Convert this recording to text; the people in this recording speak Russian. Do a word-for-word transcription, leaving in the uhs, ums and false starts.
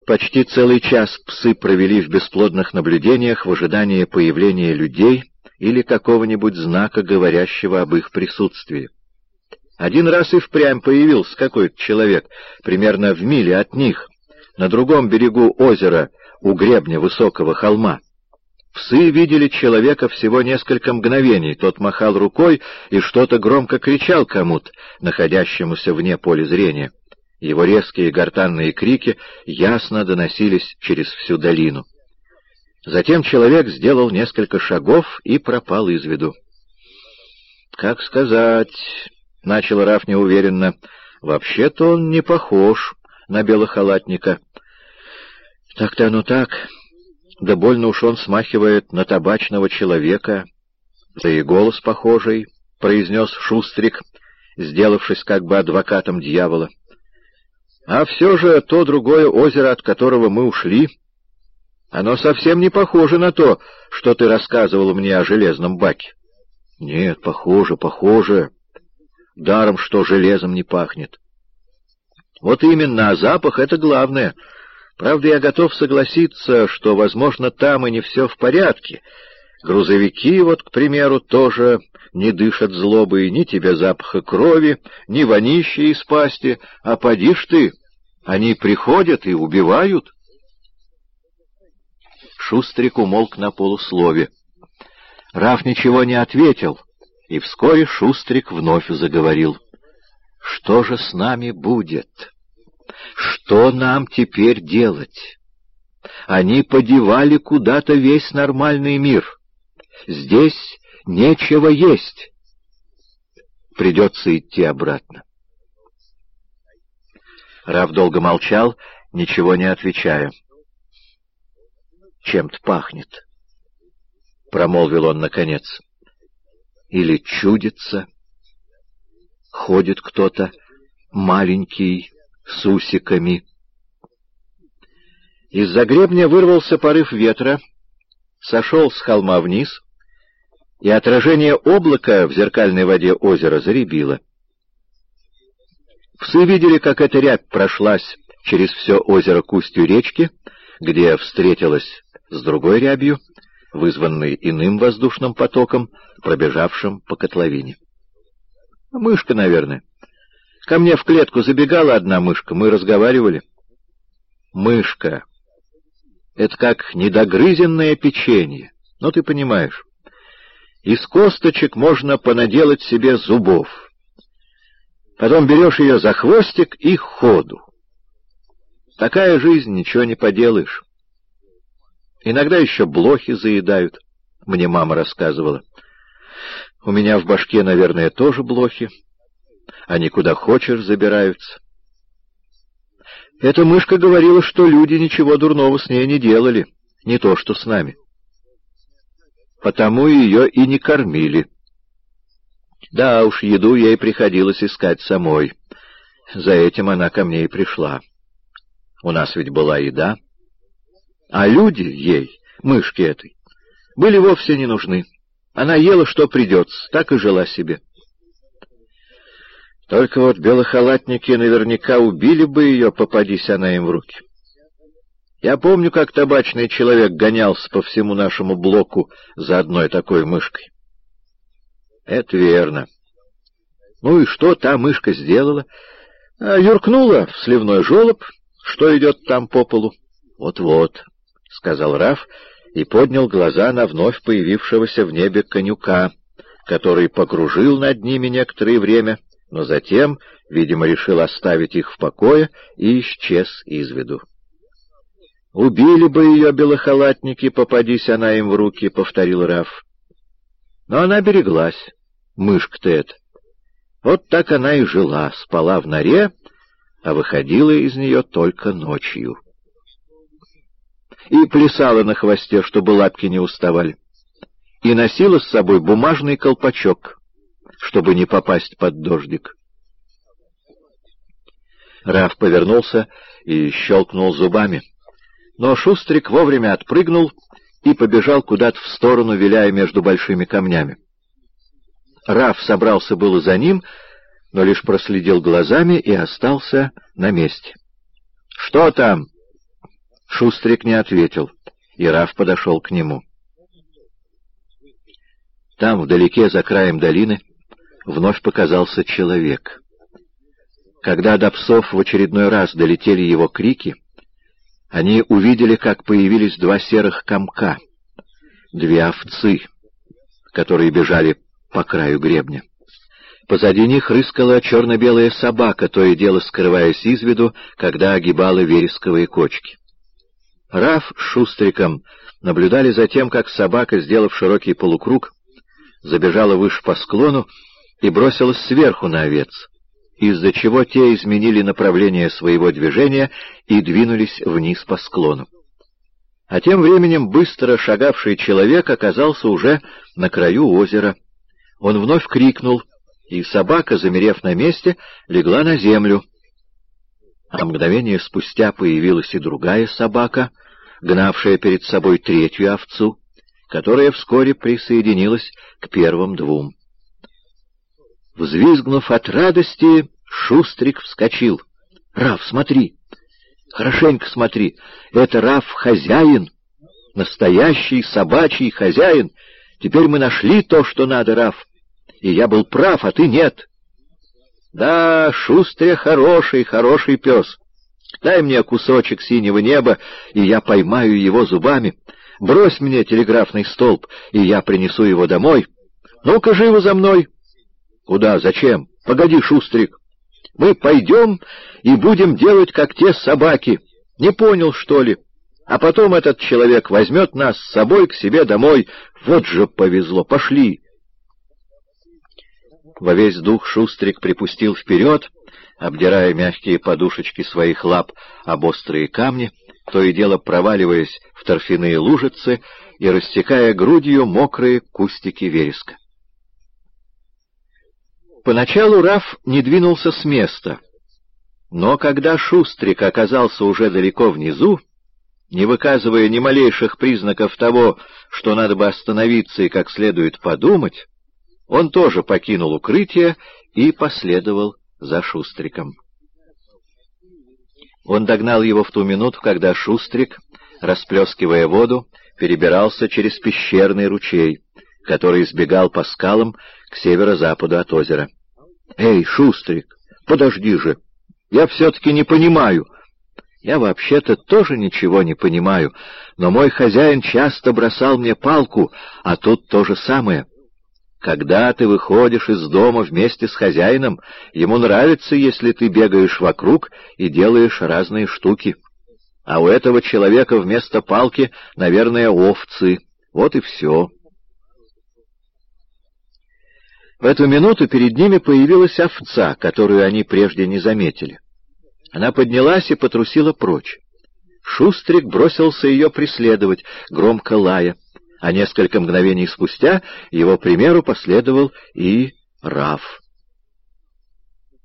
Почти целый час псы провели в бесплодных наблюдениях в ожидании появления людей или какого-нибудь знака, говорящего об их присутствии. Один раз и впрямь появился какой-то человек, примерно в миле от них, на другом берегу озера, у гребня высокого холма. Псы видели человека всего несколько мгновений, тот махал рукой и что-то громко кричал кому-то, находящемуся вне поля зрения. Его резкие гортанные крики ясно доносились через всю долину. Затем человек сделал несколько шагов и пропал из виду. «Как сказать...» — начал Раф неуверенно. «Вообще-то он не похож на белохалатника». «Так-то оно так. Да больно уж он смахивает на табачного человека. Да и голос похожий», — произнес Шустрик, сделавшись как бы адвокатом дьявола. «А все же то другое озеро, от которого мы ушли, оно совсем не похоже на то, что ты рассказывал мне о железном баке». «Нет, похоже, похоже. Даром, что железом не пахнет». «Вот именно, а запах — это главное. Правда, я готов согласиться, что, возможно, там и не все в порядке. Грузовики, вот, к примеру, тоже не дышат злобой, ни тебе запаха крови, ни вонища из пасти, а поди ж ты, они приходят и убивают». Шустрик умолк на полуслове. Раф ничего не ответил, и вскоре Шустрик вновь заговорил. «Что же с нами будет? Что нам теперь делать? Они подевали куда-то весь нормальный мир. Здесь нечего есть. Придется идти обратно». Раф долго молчал, ничего не отвечая. «Чем-то пахнет», — промолвил он наконец. «Или чудится. Ходит кто-то маленький, с усиками». Из-за гребня вырвался порыв ветра, сошел с холма вниз, и отражение облака в зеркальной воде озера зарябило. Псы видели, как эта рябь прошлась через все озеро к устью речки, где встретилась с другой рябью, вызванной иным воздушным потоком, пробежавшим по котловине. «Мышка, наверное. Ко мне в клетку забегала одна мышка, мы разговаривали». «Мышка. Это как недогрызенное печенье. Ну, ты понимаешь. Из косточек можно понаделать себе зубов. Потом берешь ее за хвостик и ходу. Такая жизнь, ничего не поделаешь. Иногда еще блохи заедают, мне мама рассказывала. У меня в башке, наверное, тоже блохи. Они куда хочешь забираются. Эта мышка говорила, что люди ничего дурного с ней не делали, не то что с нами. Потому ее и не кормили. Да уж, еду ей приходилось искать самой. За этим она ко мне и пришла. У нас ведь была еда. А люди ей, мышке этой, были вовсе не нужны. Она ела, что придется, так и жила себе. Только вот белохалатники наверняка убили бы ее, попадись она им в руки. Я помню, как табачный человек гонялся по всему нашему блоку за одной такой мышкой. Это верно. Ну и что та мышка сделала? А юркнула в сливной желоб, что идет там по полу. Вот-вот, — сказал Раф и поднял глаза на вновь появившегося в небе конюка, который покружил над ними некоторое время, но затем, видимо, решил оставить их в покое и исчез из виду. «Убили бы ее белохалатники, попадись она им в руки», — повторил Раф. Но она береглась, мышка-то эта. Вот так она и жила, спала в норе, а выходила из нее только ночью. И плясала на хвосте, чтобы лапки не уставали, и носила с собой бумажный колпачок, чтобы не попасть под дождик. Раф повернулся и щелкнул зубами, но Шустрик вовремя отпрыгнул и побежал куда-то в сторону, виляя между большими камнями. Раф собрался было за ним, но лишь проследил глазами и остался на месте. — Что там? Шустрик не ответил, и Раф подошел к нему. Там, вдалеке, за краем долины, вновь показался человек. Когда до псов в очередной раз долетели его крики, они увидели, как появились два серых комка, две овцы, которые бежали по краю гребня. Позади них рыскала черно-белая собака, то и дело скрываясь из виду, когда огибала вересковые кочки. Раф с Шустриком наблюдали за тем, как собака, сделав широкий полукруг, забежала выше по склону и бросилась сверху на овец, из-за чего те изменили направление своего движения и двинулись вниз по склону. А тем временем быстро шагавший человек оказался уже на краю озера. Он вновь крикнул, и собака, замерев на месте, легла на землю. А мгновение спустя появилась и другая собака, гнавшая перед собой третью овцу, которая вскоре присоединилась к первым двум. Взвизгнув от радости, Шустрик вскочил. — Раф, смотри! Хорошенько смотри! Это Раф хозяин! Настоящий собачий хозяин! Теперь мы нашли то, что надо, Раф! И я был прав, а ты нет! Да, Шустря хороший, хороший пес! Дай мне кусочек синего неба, и я поймаю его зубами. Брось мне телеграфный столб, и я принесу его домой. Ну-ка, живо за мной! Куда? Зачем? Погоди, Шустрик! Мы пойдем и будем делать, как те собаки. Не понял, что ли? А потом этот человек возьмет нас с собой к себе домой. Вот же повезло. Пошли. Во весь дух Шустрик припустил вперед, обдирая мягкие подушечки своих лап об острые камни, то и дело проваливаясь в торфяные лужицы и растекая грудью мокрые кустики вереска. Поначалу Раф не двинулся с места, но когда Шустрик оказался уже далеко внизу, не выказывая ни малейших признаков того, что надо бы остановиться и как следует подумать, он тоже покинул укрытие и последовал за Шустриком. Он догнал его в ту минуту, когда Шустрик, расплескивая воду, перебирался через пещерный ручей, который сбегал по скалам к северо-западу от озера. — Эй, Шустрик, подожди же! Я все-таки не понимаю. Я вообще-то тоже ничего не понимаю, но мой хозяин часто бросал мне палку, а тут то же самое. Когда ты выходишь из дома вместе с хозяином, ему нравится, если ты бегаешь вокруг и делаешь разные штуки. А у этого человека вместо палки, наверное, овцы. Вот и все. В эту минуту перед ними появилась овца, которую они прежде не заметили. Она поднялась и потрусила прочь. Шустрик бросился ее преследовать, громко лая, а несколько мгновений спустя его примеру последовал и Раф.